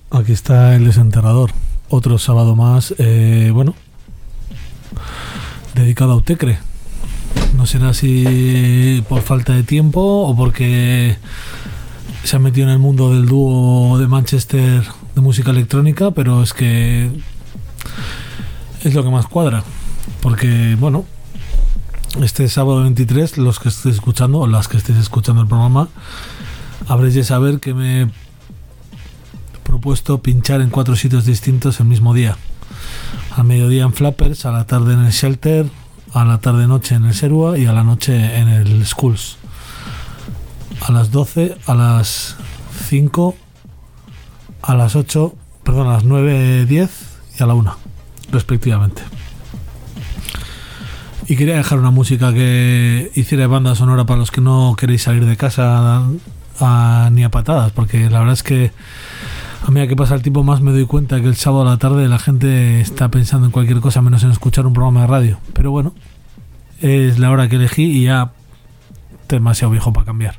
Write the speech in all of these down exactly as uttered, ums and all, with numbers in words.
Aquí está el desenterrador. Otro sábado más, eh, bueno, dedicado a Autechre. No será si por falta de tiempo o porque se ha metido en el mundo del dúo de Manchester de música electrónica, pero es que es lo que más cuadra. Porque, bueno, este sábado veintitrés, los que estéis escuchando o las que estéis escuchando el programa, habréis de saber que me he propuesto pinchar en cuatro sitios distintos el mismo día. Al mediodía en Flappers, a la tarde en el Shelter, a la tarde-noche en el Serua y a la noche en el Schools. A las doce, a las cinco, a las ocho, perdón, a las nueve diez y a la una, respectivamente. Y quería dejar una música que hiciera banda sonora para los que no queréis salir de casa a, a, ni a patadas, porque la verdad es que a medida que pasa el tiempo más me doy cuenta que el sábado a la tarde la gente está pensando en cualquier cosa menos en escuchar un programa de radio. Pero bueno, es la hora que elegí y ya demasiado viejo para cambiar.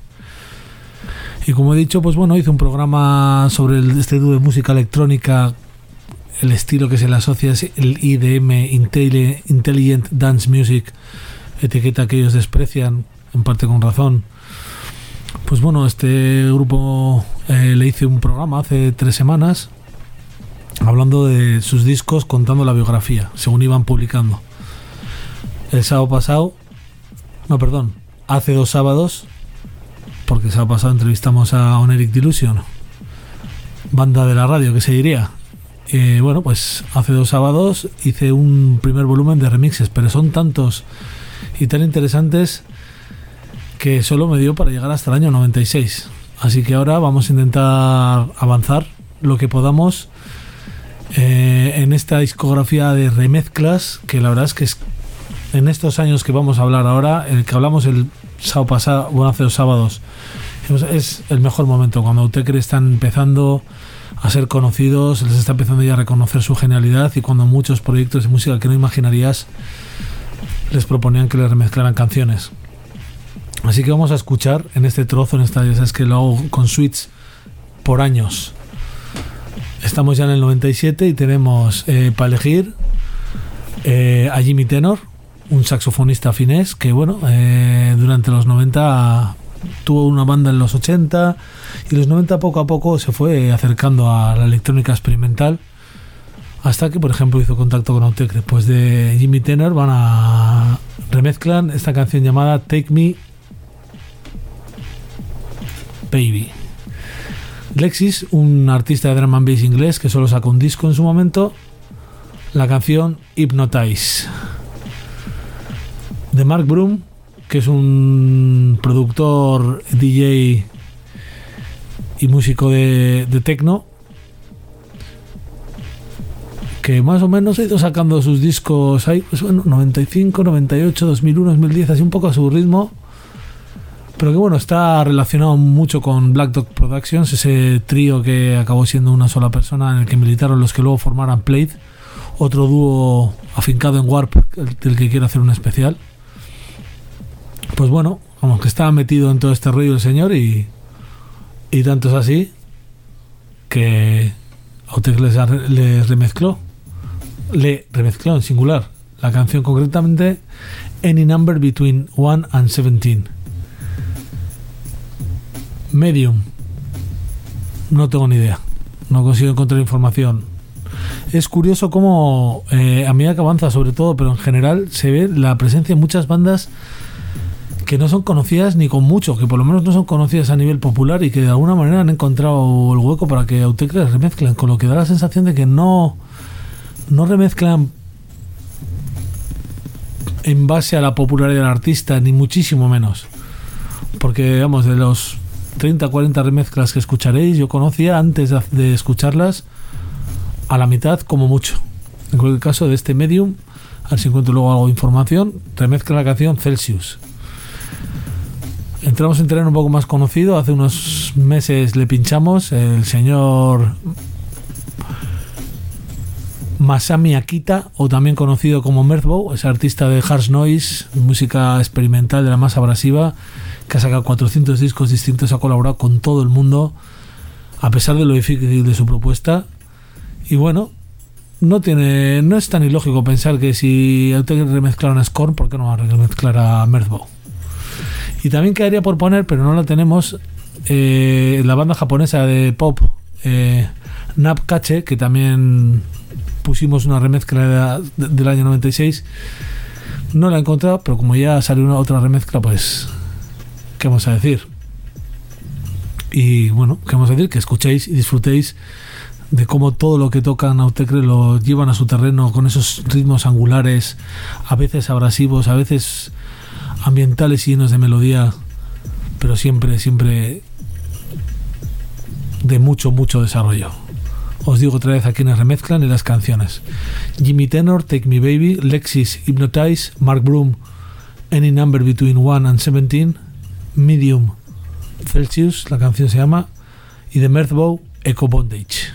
Y como he dicho, pues bueno, hice un programa sobre el, este dúo de música electrónica. El estilo que se le asocia es el I D M, Intelligent Dance Music, etiqueta que ellos desprecian, en parte con razón. Pues bueno, este grupo eh, le hice un programa hace tres semanas hablando de sus discos, contando la biografía, según iban publicando. El sábado pasado, no, perdón, hace dos sábados, porque el sábado pasado entrevistamos a Oneric Delusion, banda de la radio, que se diría. Eh, bueno, pues hace dos sábados hice un primer volumen de remixes, pero son tantos y tan interesantes que solo me dio para llegar hasta el año noventa y seis. Así que ahora vamos a intentar avanzar lo que podamos eh, en esta discografía de remezclas, que la verdad es que es, en estos años que vamos a hablar ahora, el que hablamos el sábado pasado, bueno, hace dos sábados, es el mejor momento, cuando Autechre están empezando a ser conocidos, les está empezando ya a reconocer su genialidad, y cuando muchos proyectos de música que no imaginarías les proponían que les remezclaran canciones. Así que vamos a escuchar en este trozo, en esta, ya sabes que lo hago con suites por años. Estamos ya en el noventa y siete y tenemos eh, para elegir eh, a Jimmy Tenor, un saxofonista finés que, bueno, eh, durante los noventa tuvo una banda en los ochenta y los noventa poco a poco se fue acercando a la electrónica experimental, hasta que, por ejemplo, hizo contacto con Autechre. Pues de Jimmy Tenor van a remezclan esta canción llamada Take Me Baby. Lexis, un artista de drum and bass inglés que solo sacó un disco en su momento, la canción Hypnotize. De Mark Broom, que es un productor, D J y músico de, de techno, que más o menos ha ido sacando sus discos ahí, pues bueno, noventa y cinco, noventa y ocho, dos mil uno, dos mil diez, así un poco a su ritmo, pero que bueno, está relacionado mucho con Black Dog Productions, ese trío que acabó siendo una sola persona, en el que militaron los que luego formaran Plaid, otro dúo afincado en Warp, del que quiero hacer un especial. Pues bueno, como que estaba metido en todo este rollo el señor, y, y tanto es así que Autechre les, les remezcló, le remezcló en singular la canción, concretamente Any Number Between one and seventeen. Medium, no tengo ni idea, no consigo encontrar información. Es curioso cómo eh, a medida que avanza, sobre todo, pero en general, se ve la presencia de muchas bandas que no son conocidas ni con mucho, que por lo menos no son conocidas a nivel popular, y que de alguna manera han encontrado el hueco para que Autechre remezclen, con lo que da la sensación de que no, no remezclan en base a la popularidad del artista, ni muchísimo menos, porque digamos, de los treinta, cuarenta remezclas que escucharéis, yo conocía antes de, de escucharlas a la mitad como mucho. En cualquier caso, de este Medium, a ver si encuentro luego algo de información, remezcla la canción Celsius. Entramos en terreno un poco más conocido. Hace unos meses le pinchamos el señor Masami Akita, o también conocido como Merthbow, es artista de Harsh Noise, música experimental de la más abrasiva, que ha sacado cuatrocientos discos distintos, ha colaborado con todo el mundo, a pesar de lo difícil de su propuesta. Y bueno, no tiene no es tan ilógico pensar que si Autechre remezclaron a Scorn, ¿por qué no va a remezclar a Mirthbow? Y también quedaría por poner, pero no la tenemos, eh, la banda japonesa de pop eh, Napkache, que también pusimos una remezcla de, de, del año noventa y seis. No la he encontrado, pero como ya salió una otra remezcla, pues ¿qué vamos a decir? Y bueno, ¿qué vamos a decir? Que escuchéis y disfrutéis de cómo todo lo que tocan Autechre lo llevan a su terreno con esos ritmos angulares, a veces abrasivos, a veces ambientales y llenos de melodía, pero siempre, siempre de mucho, mucho desarrollo. Os digo otra vez a quienes remezclan y las canciones: Jimmy Tenor, Take Me Baby; Lexis, Hypnotize; Mark Broom, Any Number Between one and seventeen; Medium, Celsius, la canción se llama; y de Mirthbow, Echo Bondage.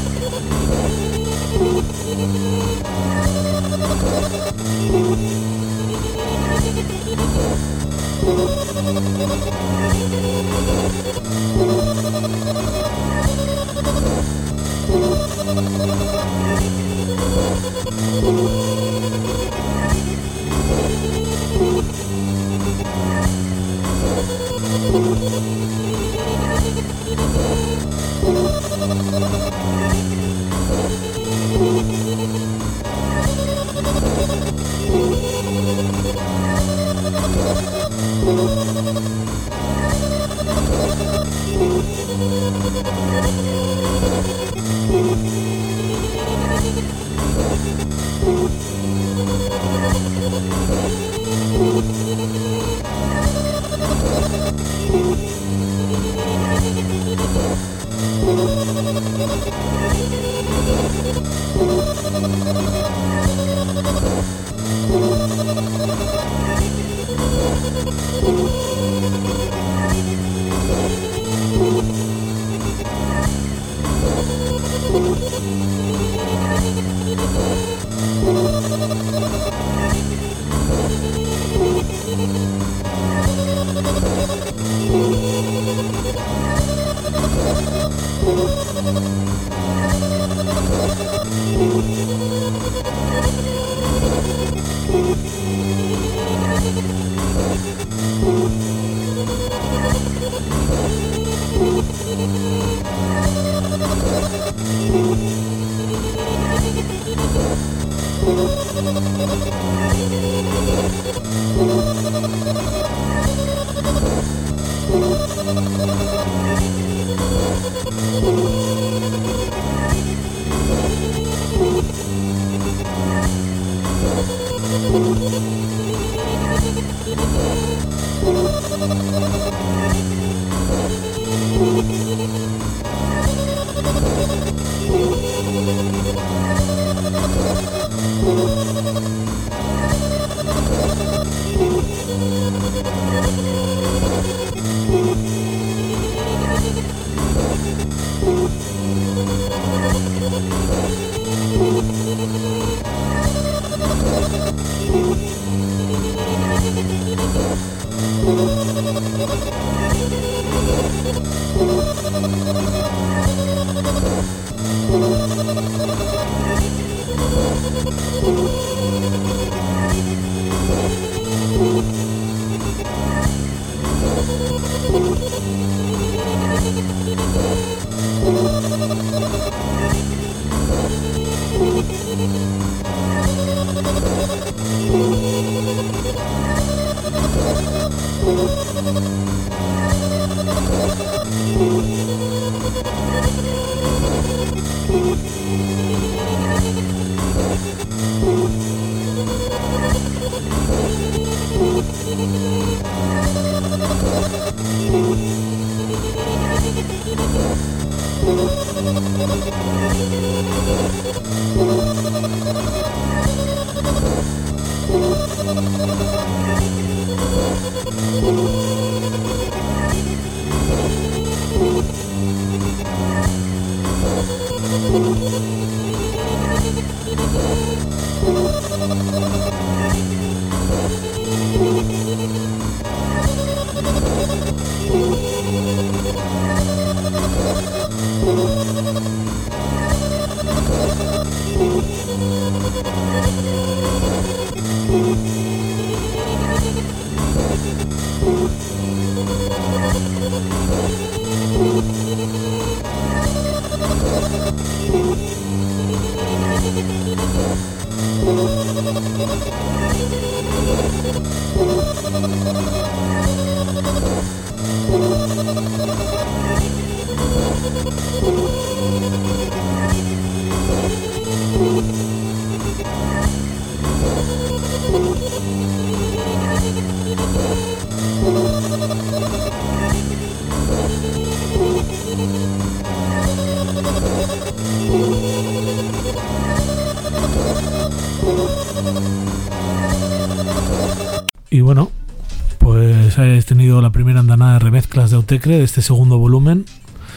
Y bueno, pues habéis tenido la primera andanada de remezclas de Autechre de este segundo volumen.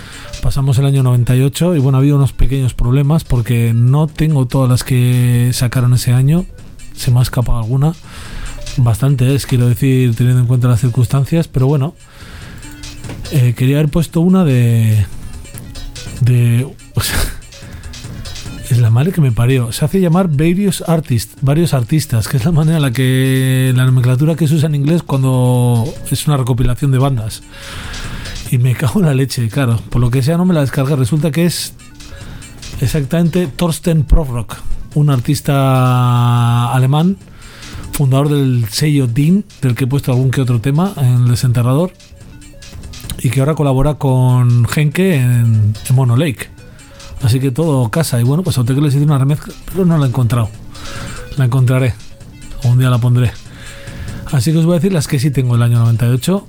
pasamos el año noventa y ocho y bueno, ha habido unos pequeños problemas porque no tengo todas las que sacaron ese año, se me ha escapado alguna, bastante es, quiero decir, teniendo en cuenta las circunstancias, pero bueno, eh, quería haber puesto una de... de o sea, es la madre que me parió, se hace llamar various artists, varios artistas, que es la manera en la que la nomenclatura que se usa en inglés cuando es una recopilación de bandas. Y me cago en la leche, claro, por lo que sea no me la descargué, resulta que es exactamente Thorsten Prorock, un artista alemán, fundador del sello Dean, del que he puesto algún que otro tema en El Desenterrador, y que ahora colabora con Henke en, en Mono Lake. Así que todo casa. Y bueno, pues a usted que les hice una remezcla, pero no la he encontrado. La encontraré. O un día la pondré. Así que os voy a decir las que sí tengo del año noventa y ocho.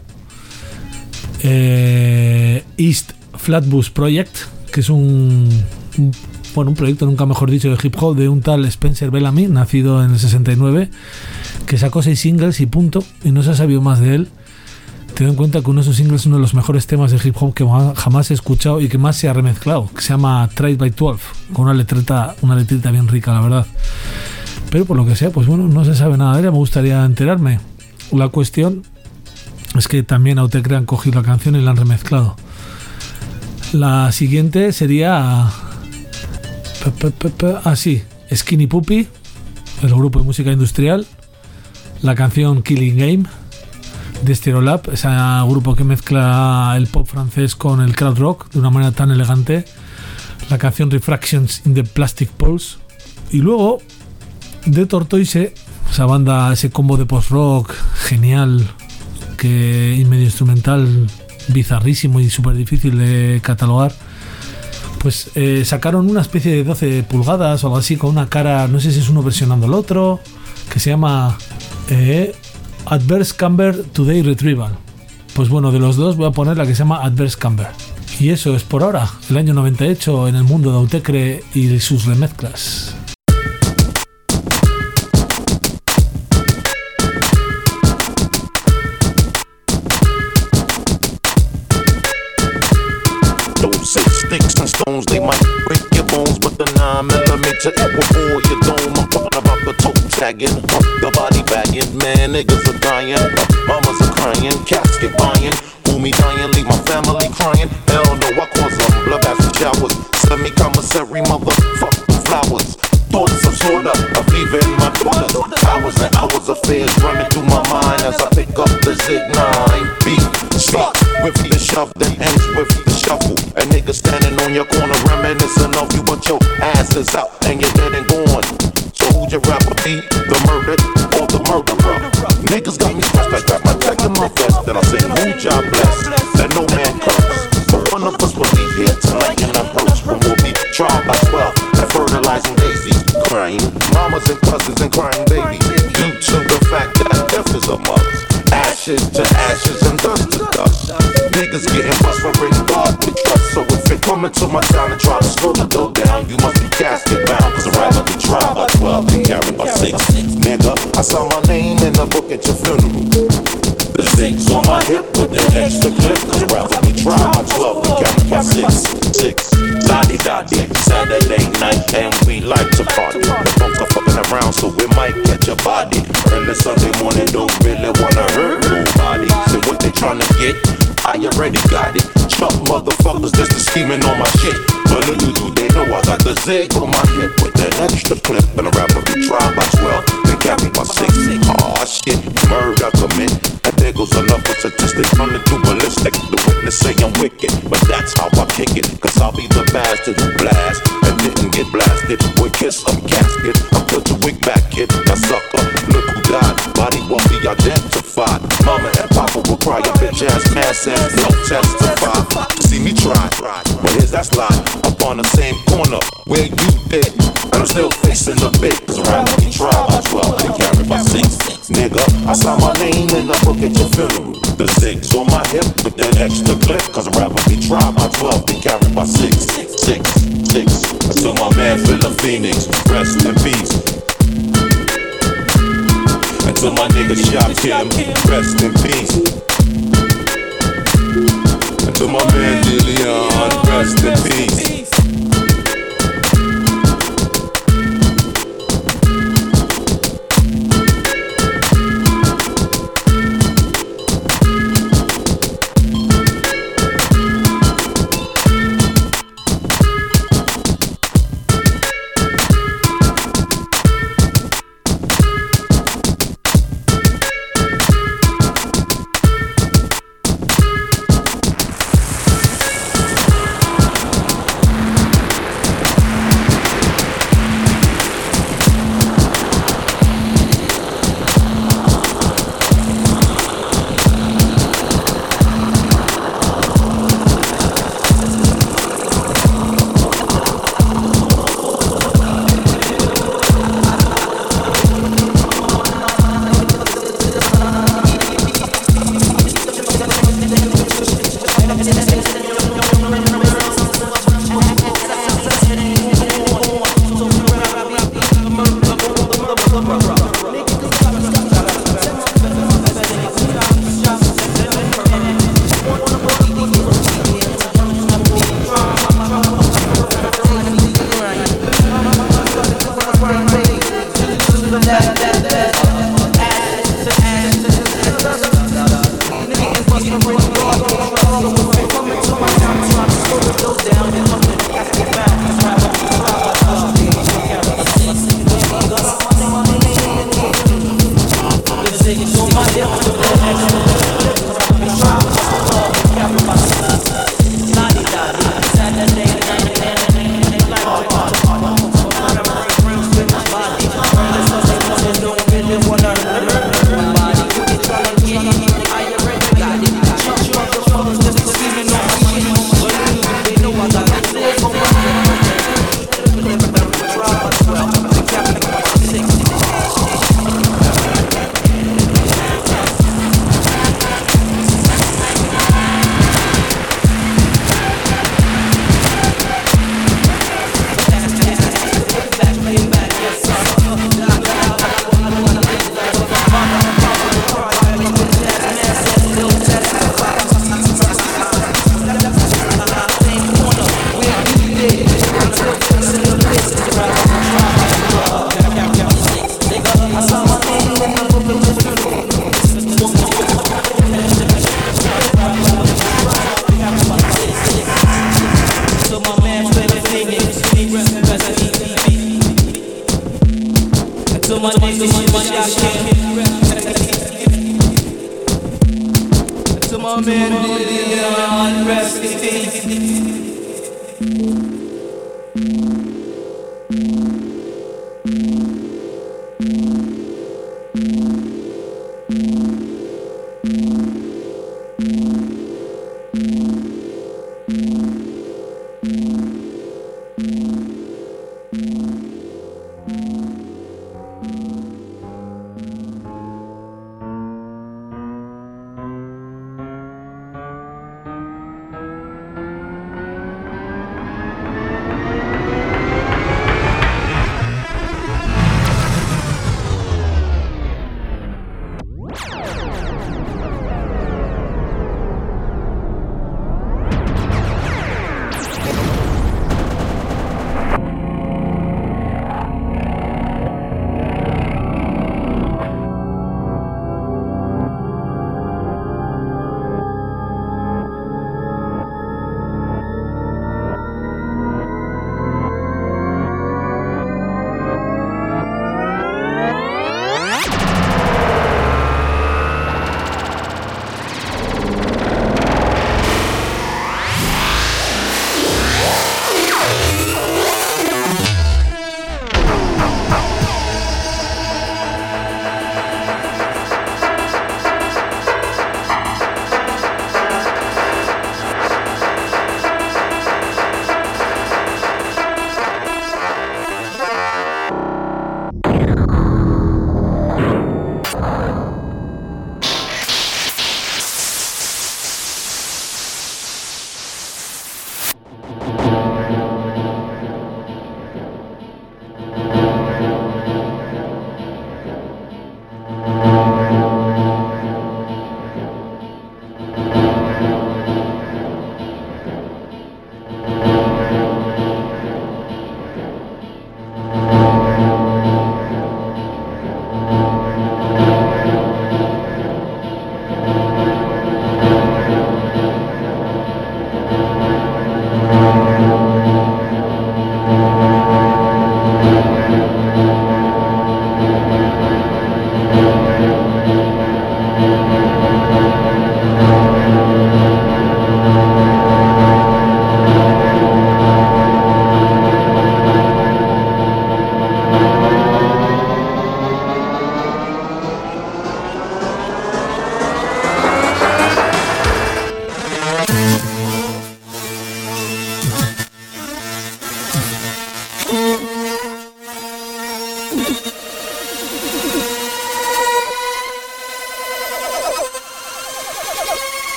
Eh, East Flatbush Project, que es un, un bueno, un proyecto, nunca mejor dicho, de hip hop de un tal Spencer Bellamy, nacido en el sesenta y nueve, que sacó seis singles y punto, y no se ha sabido más de él. Ten en cuenta que uno de esos singles es uno de los mejores temas de hip hop que jamás he escuchado y que más se ha remezclado, que se llama Trade by doce, con una letreta, una letrita bien rica, la verdad. Pero por lo que sea, pues bueno, no se sabe nada de ella, me gustaría enterarme. La cuestión es que también Autechre han cogido la canción y la han remezclado. La siguiente sería... Ah, sí, Skinny Puppy, el grupo de música industrial, la canción Killing Game de Stereolab, ese grupo que mezcla el pop francés con el crowd rock de una manera tan elegante, la canción Refractions in the Plastic Pulse, y luego de Tortoise, esa banda, ese combo de post-rock genial que, y medio instrumental bizarrísimo y súper difícil de catalogar, pues eh, sacaron una especie de doce pulgadas o algo así, con una cara, no sé si es uno versionando al otro, que se llama eh, Adverse Camber Today Retrieval. Pues bueno, de los dos voy a poner la que se llama Adverse Camber. Y eso es por ahora, el año noventa y ocho en el mundo de Autechre y sus remezclas. Sticks and stones, they might break your bones, but the nine millimeter it will bore your dome. I'm talking about the toe tagging, the body bagging. Man, niggas are dying, mamas are crying, cats get buying. Fool me dying, leave my family crying. Hell no, I cause them blood acid showers. Semi-commissary, motherfucking flowers. Thoughts of sorta of leaving my daughter. Hours and hours of fears running through my mind as I pick up the Zig nine. Beat, start with the shove, then ends with the shuffle. A nigga standing on your corner reminiscing of you, but your ass is out and you're dead and gone. So who'd you rather be, the murdered or the murderer? Niggas got me stressed, I got my tech in my vest. Then I say, who'd y'all bless? That no man curse. But one of us will leave here tonight in our hearse. When we'll be tried by twelve and fertilizing daisies. Crying mamas and cousins and crying babies. Due to the fact that death is a must. Ashes to ashes and dust to dust. Niggas getting bust for bringing God we trust. So if you're coming to my town and try to slow the dough down, you must be casket bound. Cause I'd rather be tried by twelve than carried by six. Nigga, I saw my name in the book at your funeral. The six on my hip with the extra clip. Cause I'd rather be tried by twelve than carried by six. Six, la-di-da-di, Saturday night and we like to party. The folks are fucking around so we might catch a body. Early Sunday morning don't really wanna hurt nobody. So what they tryna get, I already got it. Chuck motherfuckers just scheming on my shit. But little do they know I got the Zig on my hip with that extra clip. And a rapper be tried by twelve, then carried by six. Aw shit, murder commit. And there goes another statistic running through ballistic. The witness say I'm wicked, but that's how I kick it. Cause I'll be the bastard who blast and didn't get blasted. With kiss some casket, I put your wig back, kid. That sucker, look who died. Body won't be identified. Mama and Papa will cry your bitch ass ass ass. No testify. See me try, but here's that slide. Up on the same corner where you did. And I'm still facing the bait. Cause around me tried by twelve and carried by six. Nigga, I saw my name in the book at your funeral. The six on my hip with that extra clip. Cause I'd rather be tried by twelve and carried by six. Six, six. Until my man Philip Phoenix, rest in peace. Until my nigga Shop Kim, rest in peace. To my man DeLeon, rest in peace.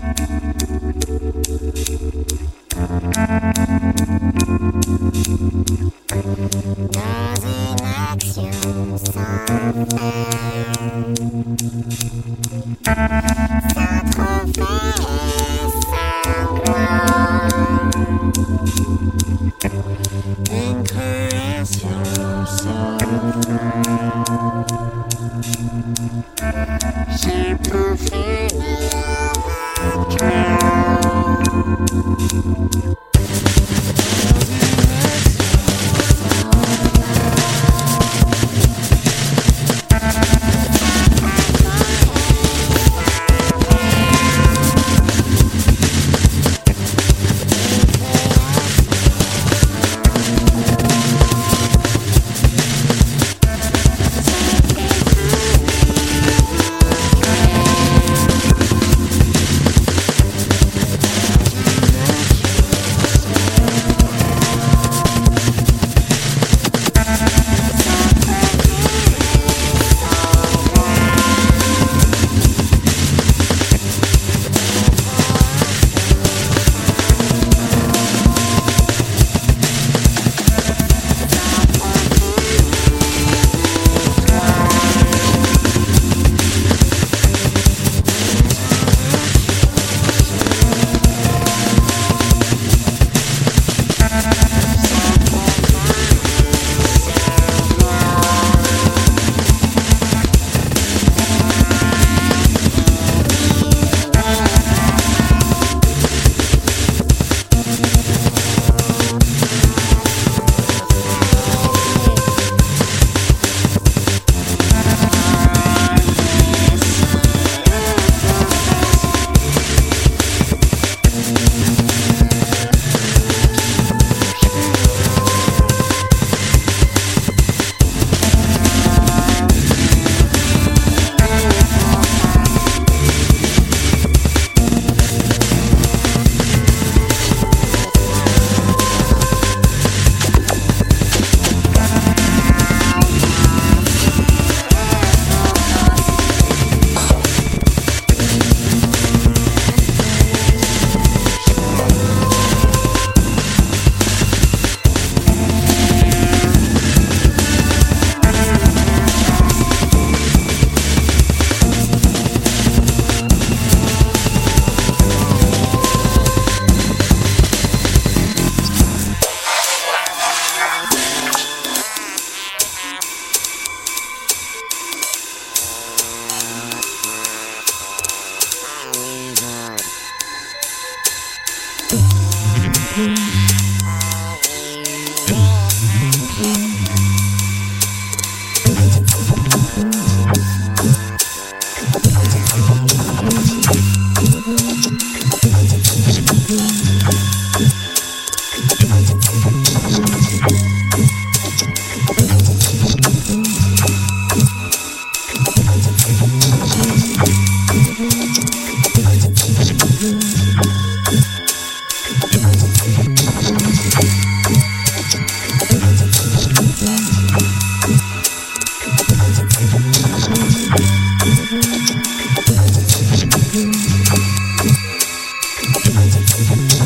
Thank you.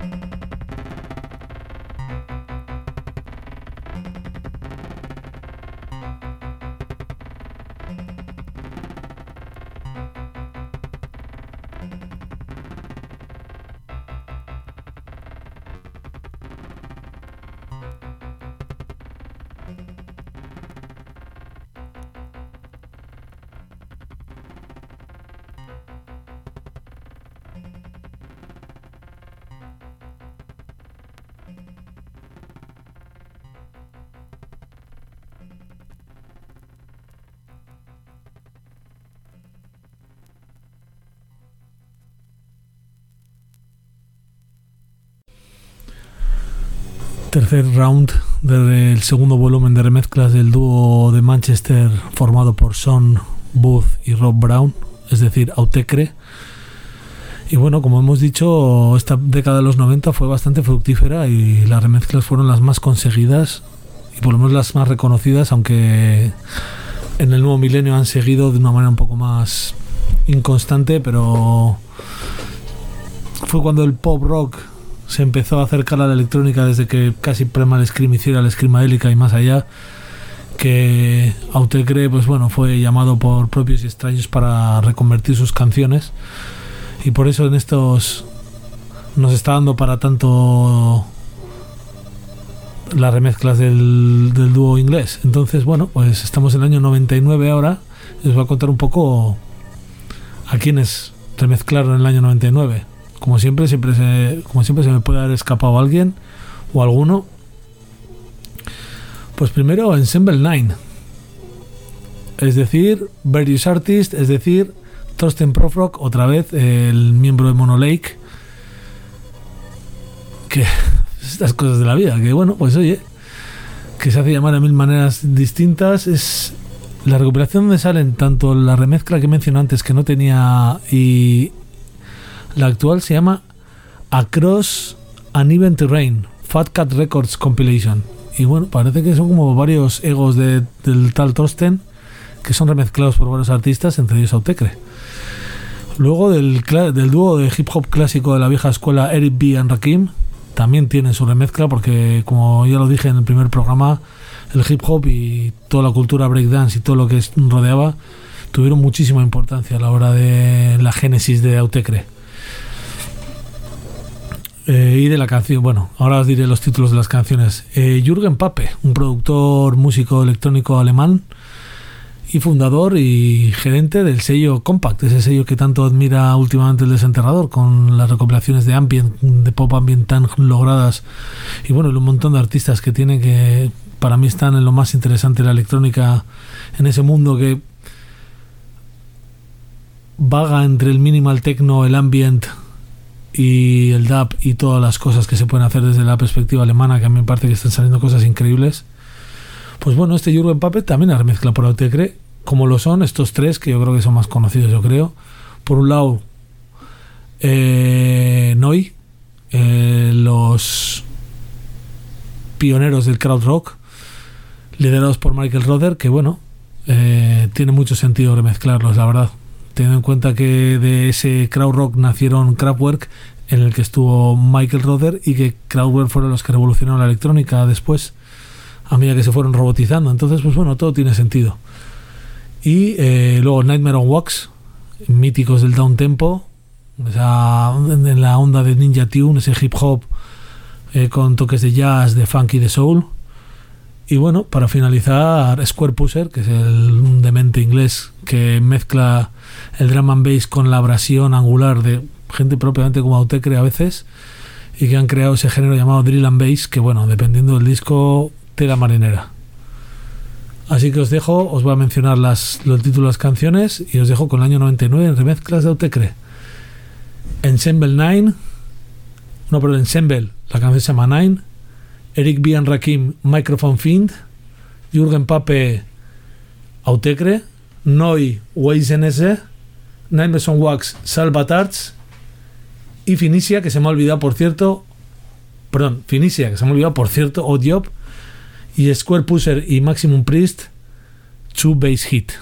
Tercer round del segundo volumen de remezclas del dúo de Manchester formado por Son Booth y Rob Brown, es decir, Autechre. Y bueno, como hemos dicho, esta década de los noventa fue bastante fructífera y las remezclas fueron las más conseguidas y por lo menos las más reconocidas, aunque en el nuevo milenio han seguido de una manera un poco más inconstante, pero fue cuando el pop rock se empezó a acercar a la electrónica, desde que casi Primal Scream hiciera la screamadélica y más allá, que Autechre, pues bueno, fue llamado por propios y extraños para reconvertir sus canciones, y por eso en estos nos está dando para tanto las remezclas del, del dúo inglés. Entonces, bueno, pues estamos en el año noventa y nueve ahora, y os voy a contar un poco a quienes remezclaron en el año noventa y nueve. Como siempre, siempre se, como siempre se me puede haber escapado alguien o alguno. Pues primero Ensemble Nine, es decir, Various Artists, es decir, Thorsten Prufrock, otra vez el miembro de Mono Lake. Que estas cosas de la vida, que bueno, pues oye, que se hace llamar de mil maneras distintas. Es la recuperación donde salen tanto la remezcla que mencioné antes, que no tenía, y la actual se llama Across Uneven Terrain, Fat Cat Records Compilation. Y bueno, parece que son como varios egos de, del tal Thorsten, que son remezclados por varios artistas, entre ellos Autechre. Luego del, del dúo de hip hop clásico de la vieja escuela, Eric B. and Rakim, también tienen su remezcla, porque como ya lo dije en el primer programa, el hip hop y toda la cultura breakdance y todo lo que rodeaba tuvieron muchísima importancia a la hora de la génesis de Autechre. Eh, y de la canción, bueno, ahora os diré los títulos de las canciones. eh, Jürgen Pape, un productor músico electrónico alemán y fundador y gerente del sello Compact, ese sello que tanto admira últimamente el Desenterrador, con las recopilaciones de ambient, de pop ambient tan logradas, y bueno, un montón de artistas que tiene, que para mí están en lo más interesante de la electrónica, en ese mundo que vaga entre el minimal techno, el ambient y el dub y todas las cosas que se pueden hacer desde la perspectiva alemana, que a mí me parece que están saliendo cosas increíbles. Pues bueno, este Jürgen Pape también la remezcla por Autechre, como lo son estos tres, que yo creo que son más conocidos, yo creo. Por un lado, eh, Noi, eh, los pioneros del crowd rock, liderados por Michael Rother, que bueno, eh, tiene mucho sentido remezclarlos, la verdad, teniendo en cuenta que de ese crowd rock nacieron Kraftwerk, en el que estuvo Michael Rother, y que Kraftwerk fueron los que revolucionaron la electrónica después, a medida que se fueron robotizando. Entonces, pues bueno, todo tiene sentido. Y eh, luego Nightmare on Wax, míticos del downtempo, esa, en la onda de Ninja Tune, ese hip hop eh, con toques de jazz, de funk y de soul. Y bueno, para finalizar, Square Pusher, que es el un demente inglés que mezcla el drum and bass con la abrasión angular de gente propiamente como Autechre a veces, y que han creado ese género llamado drill and bass, que bueno, dependiendo del disco, tela marinera. Así que os dejo, os voy a mencionar las, los títulos de las canciones, y os dejo con el año noventa y nueve en remezclas de Autechre. Ensemble Nine, no, pero Ensemble, la canción se llama Nine. Eric B. and Rakim, Microphone Fiend. Jürgen Pape, Autechre. Noi, Waze N S. Nightmare on Wax, Salvatards. Y Finicia, que se me ha olvidado, por cierto. Perdón, Finicia, que se me ha olvidado, por cierto, Odd Job. Y Square Pusher y Maximum Priest, Two Bass Hit.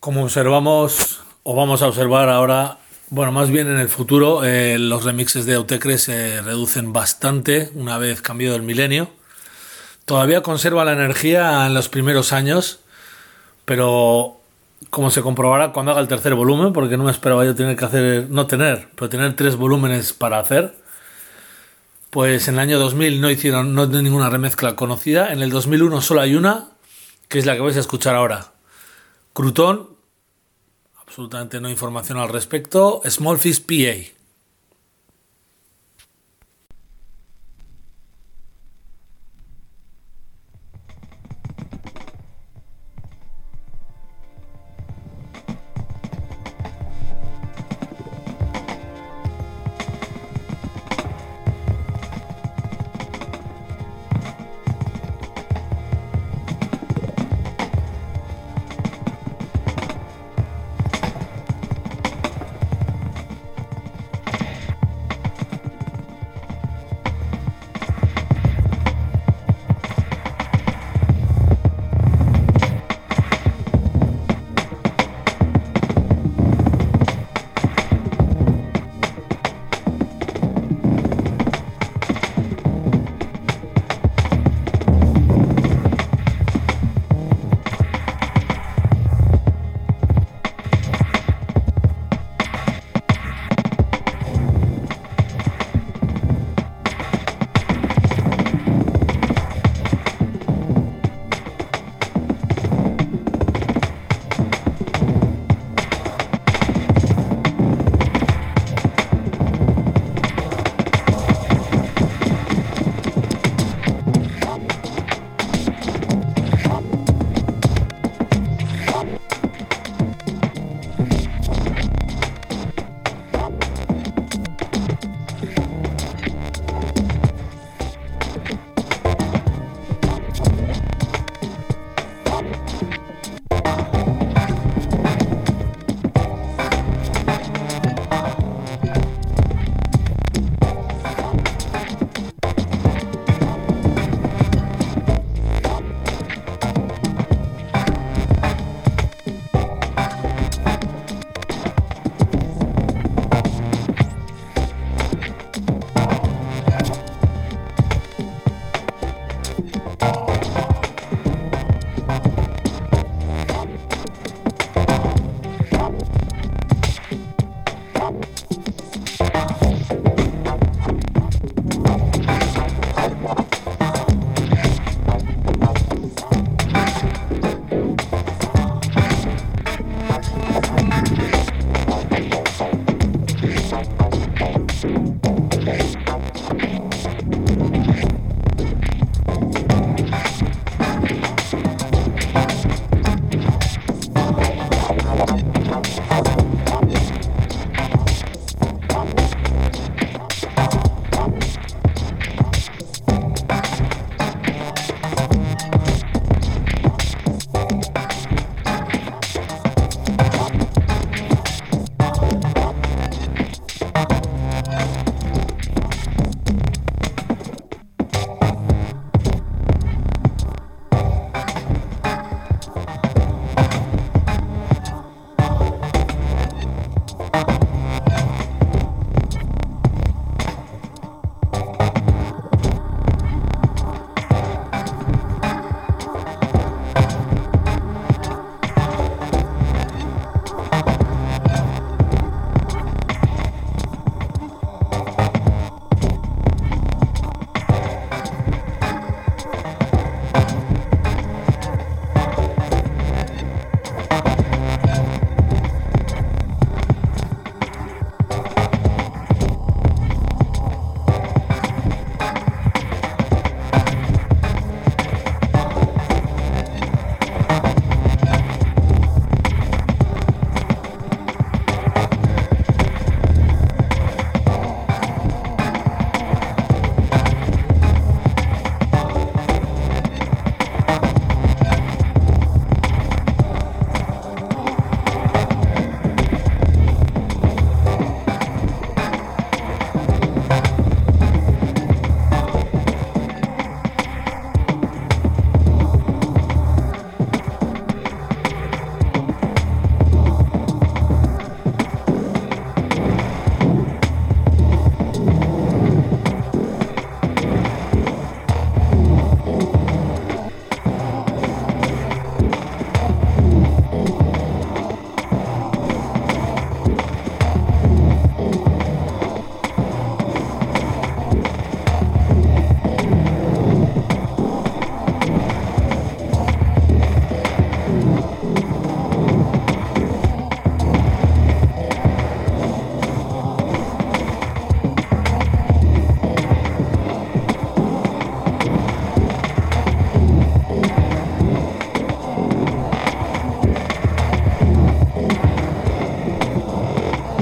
Como observamos, o vamos a observar ahora, bueno, más bien en el futuro, eh, los remixes de Autechre se reducen bastante una vez cambiado el milenio. Todavía conserva la energía en los primeros años, pero como se comprobará cuando haga el tercer volumen, porque no me esperaba yo tener que hacer, no tener, pero tener tres volúmenes para hacer, pues en el año dos mil no hicieron no hay ninguna remezcla conocida. En el dos mil uno solo hay una, que es la que vais a escuchar ahora. Crouton, absolutamente no información al respecto. Smallfish P A.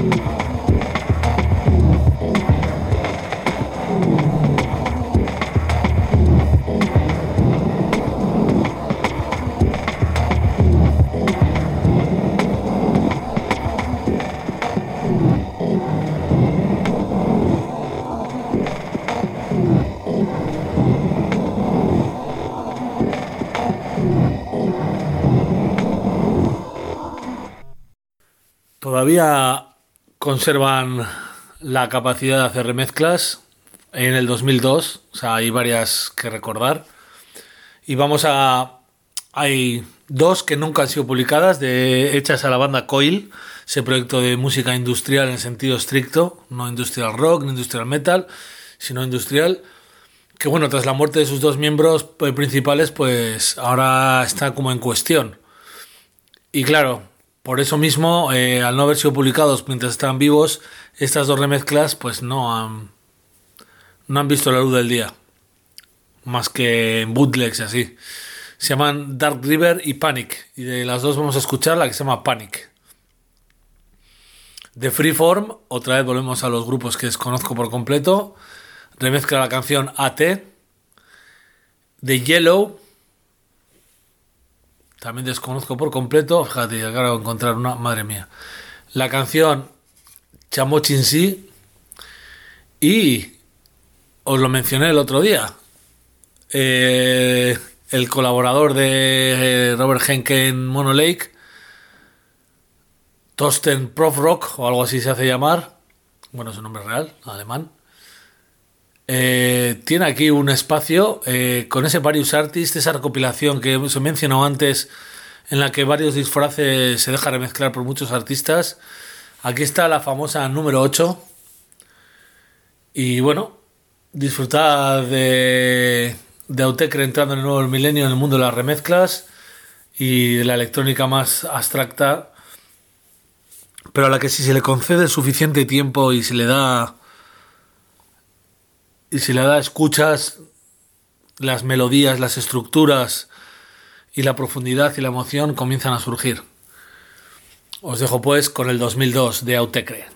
Todavía conservan la capacidad de hacer remezclas en el dos mil dos, o sea, hay varias que recordar. Y vamos a... Hay dos que nunca han sido publicadas, de, hechas a la banda Coil, ese proyecto de música industrial en sentido estricto, no industrial rock, ni industrial metal, sino industrial, que bueno, tras la muerte de sus dos miembros principales, pues ahora está como en cuestión. Y claro, por eso mismo, eh, al no haber sido publicados mientras estaban vivos, estas dos remezclas pues no han, no han visto la luz del día, más que en bootlegs y así. Se llaman Dark River y Panic, y de las dos vamos a escuchar la que se llama Panic. De Freeform, otra vez volvemos a los grupos que desconozco por completo, remezcla la canción A T. De Yellow, también desconozco por completo, fíjate, acabo de encontrar una, madre mía, la canción Chamochinsi. Y os lo mencioné el otro día, eh, el colaborador de Robert Henke en Mono Lake, Thorsten Prufrock o algo así se hace llamar, bueno, es un nombre real, alemán, eh, tiene aquí un espacio eh, con ese Various Artists, esa recopilación que os he mencionado antes, en la que varios disfraces se deja remezclar por muchos artistas. Aquí está la famosa número ocho. Y bueno, disfrutad de, de Autechre entrando en el nuevo milenio en el mundo de las remezclas y de la electrónica más abstracta, pero a la que si se le concede suficiente tiempo y se le da y se le da escuchas, las melodías, las estructuras y la profundidad y la emoción comienzan a surgir. Os dejo pues con el dos mil dos de Autechre.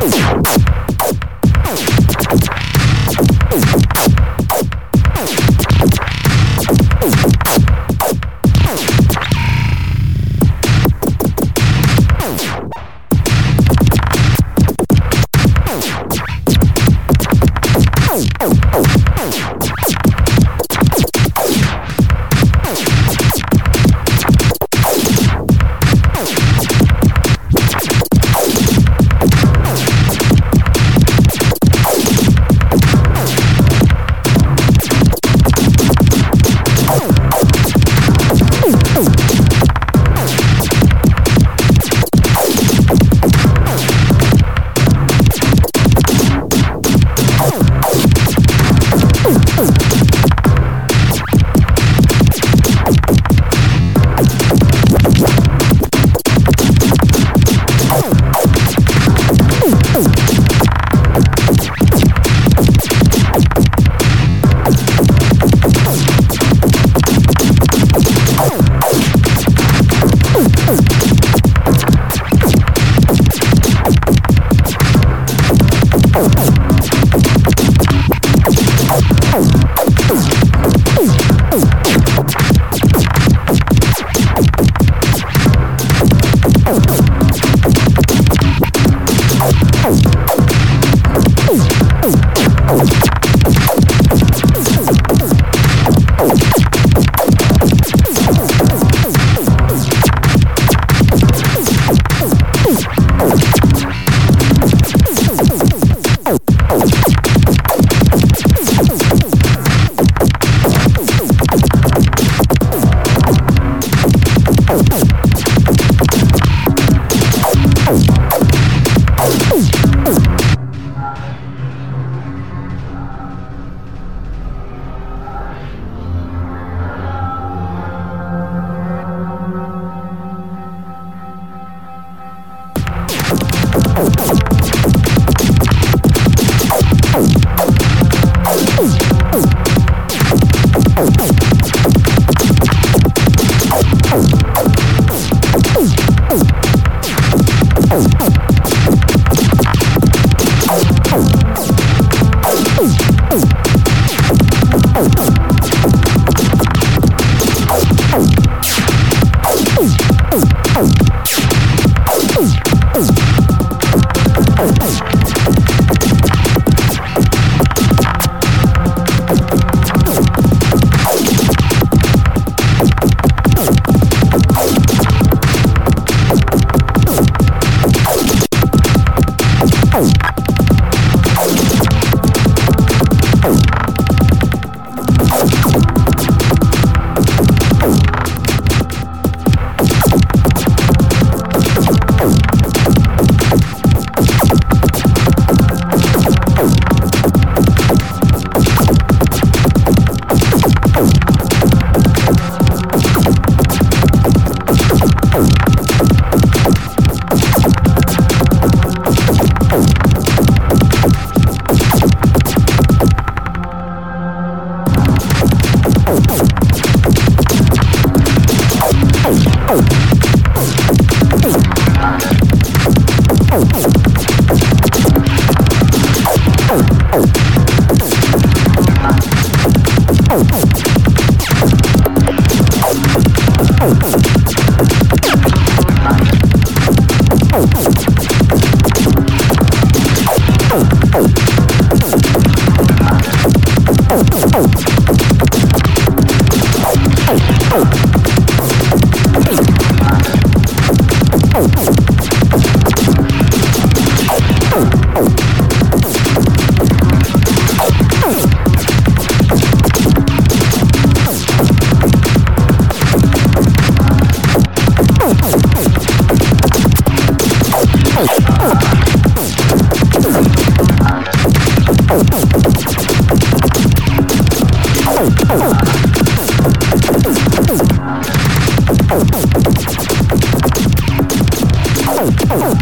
Oh.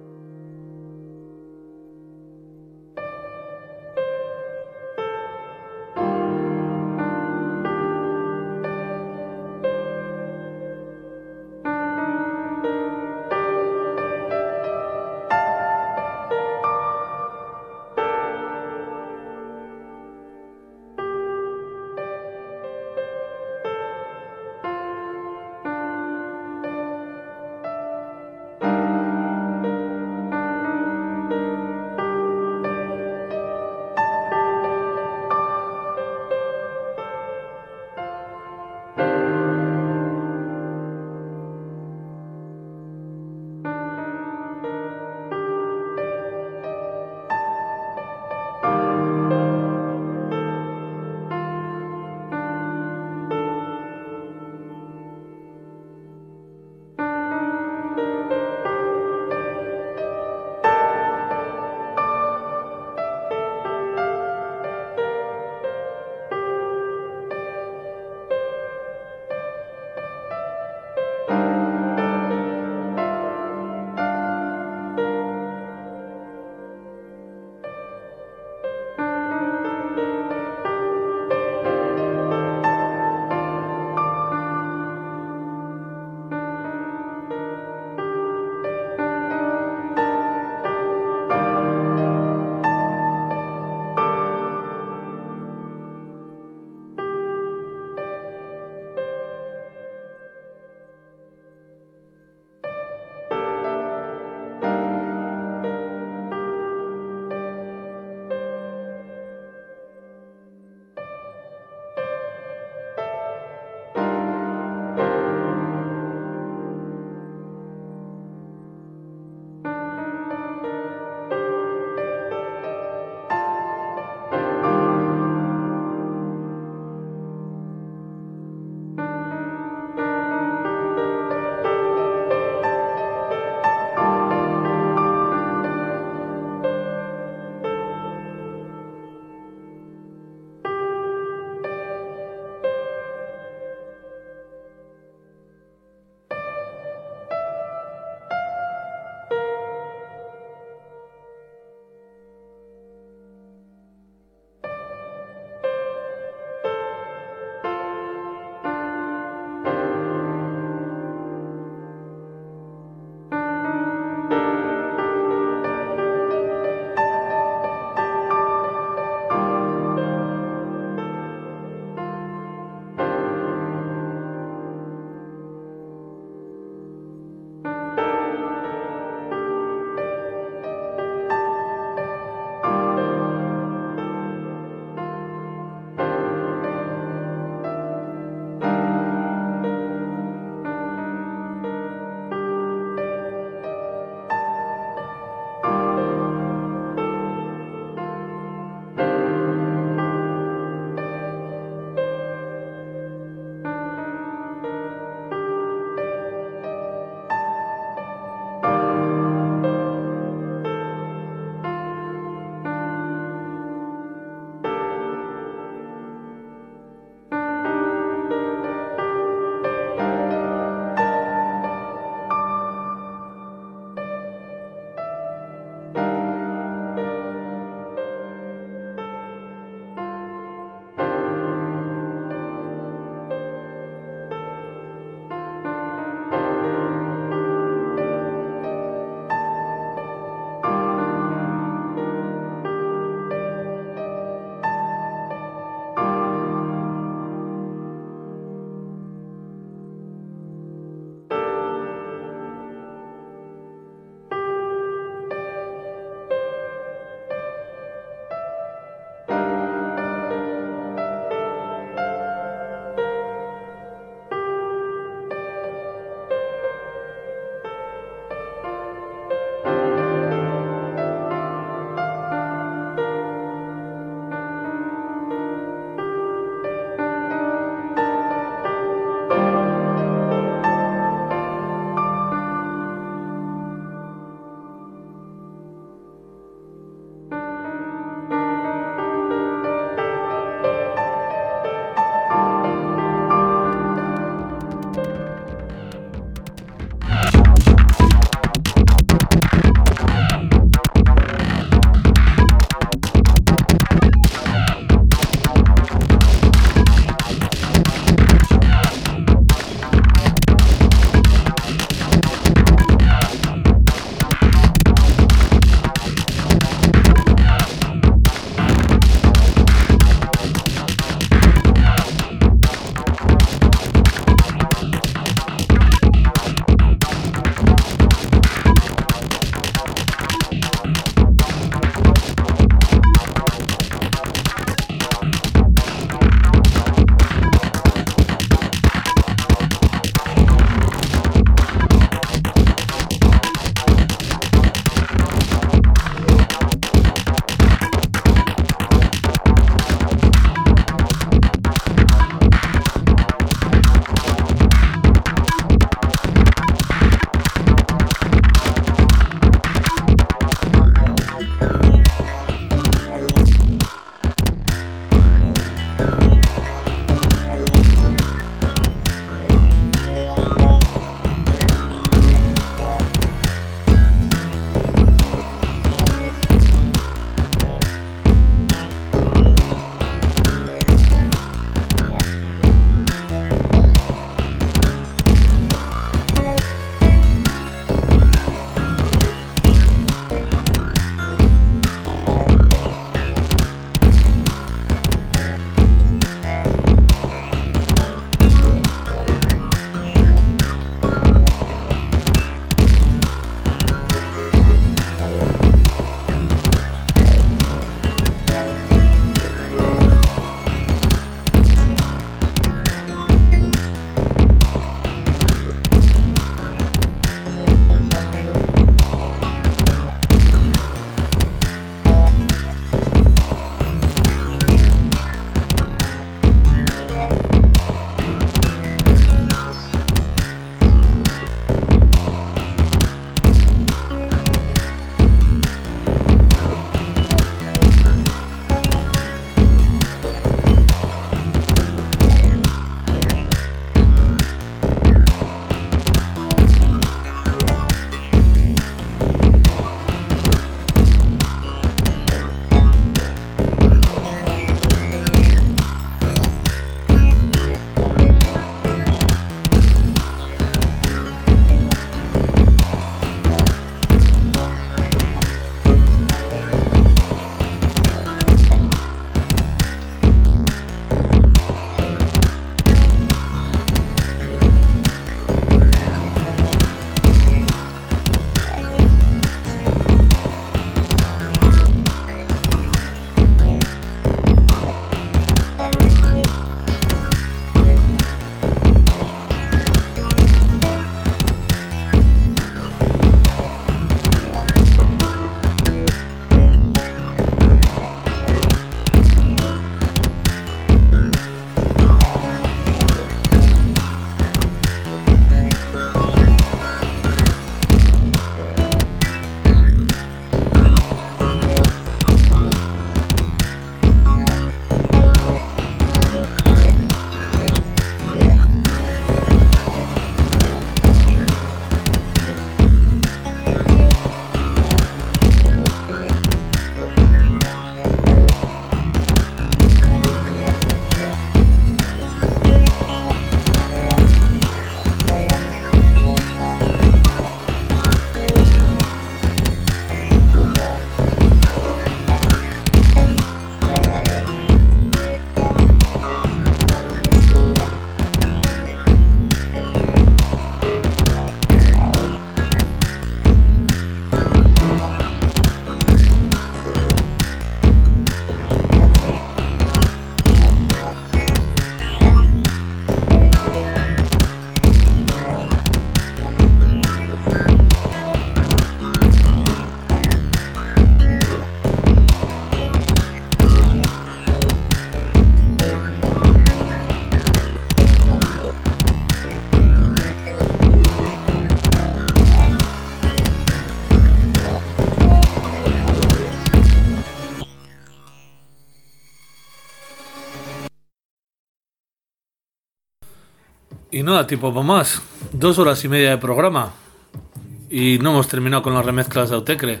Y no da tiempo para más. Dos horas y media de programa. Y no hemos terminado con las remezclas de Autechre.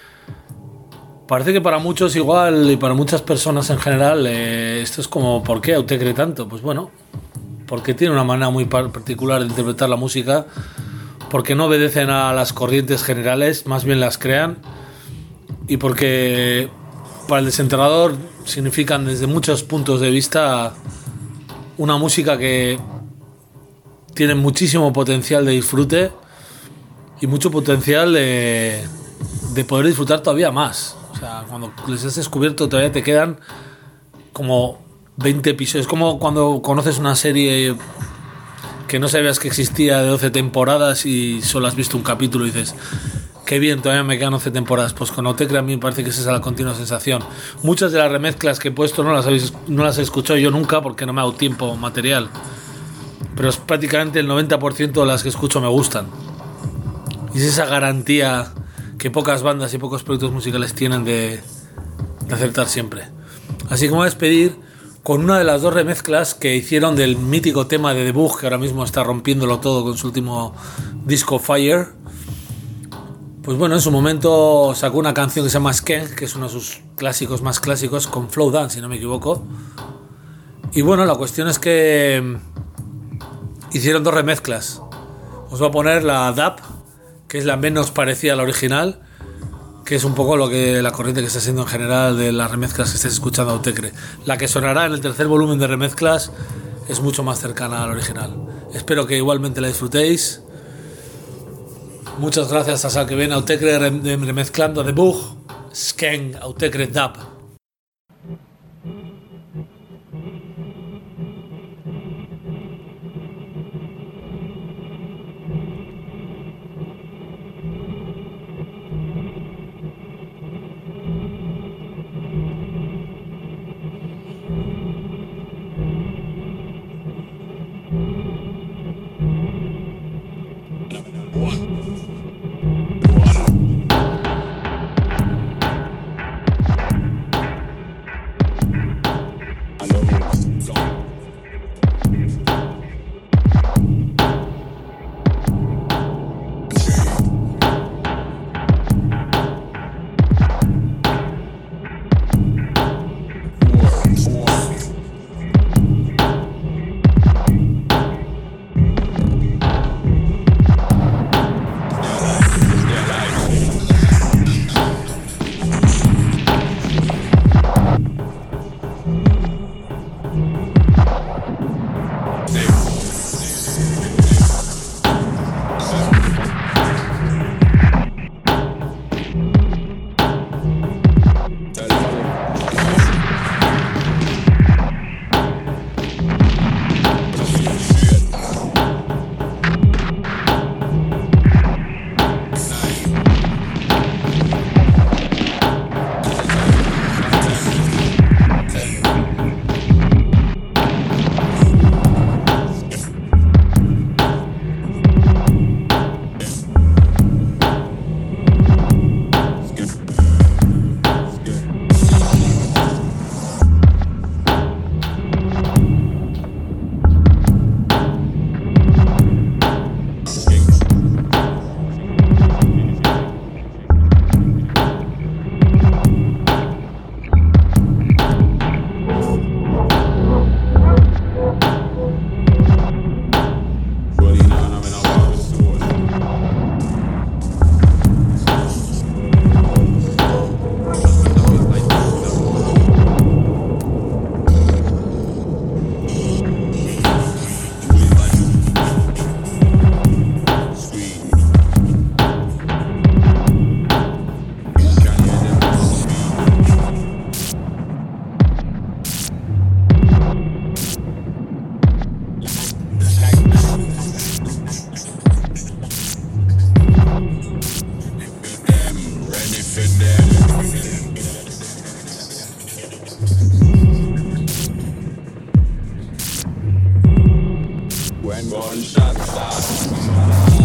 Parece que para muchos igual y para muchas personas en general eh, esto es como ¿por qué Autechre tanto? Pues bueno, porque tiene una manera muy particular de interpretar la música, porque no obedecen a las corrientes generales, más bien las crean, y porque para el desenterrador significan desde muchos puntos de vista una música que tiene muchísimo potencial de disfrute y mucho potencial de, de poder disfrutar todavía más. O sea, cuando les has descubierto todavía te quedan como veinte episodios. Es como cuando conoces una serie que no sabías que existía de doce temporadas y solo has visto un capítulo y dices qué bien, todavía me quedan once temporadas. Pues con Autechre a mí me parece que esa es la continua sensación. Muchas de las remezclas que he puesto no las, habéis, no las he escuchado yo nunca porque no me ha dado tiempo material, pero es prácticamente el noventa por ciento de las que escucho me gustan. Y es esa garantía que pocas bandas y pocos proyectos musicales tienen de, de acertar siempre. Así que me voy a despedir con una de las dos remezclas que hicieron del mítico tema de The Bug, que ahora mismo está rompiéndolo todo con su último disco Fire. Pues bueno, en su momento sacó una canción que se llama Skeng, que es uno de sus clásicos más clásicos, con Flow Dance, si no me equivoco. Y bueno, la cuestión es que hicieron dos remezclas. Os voy a poner la D A P, que es la menos parecida a la original, que es un poco lo que la corriente que está siendo en general de las remezclas que estáis escuchando a Autechre. La que sonará en el tercer volumen de remezclas es mucho más cercana al original. Espero que igualmente la disfrutéis. Muchas gracias hasta que viene Autechre remezclando The Bug, Skeng, Autechre D A P. When one shot starts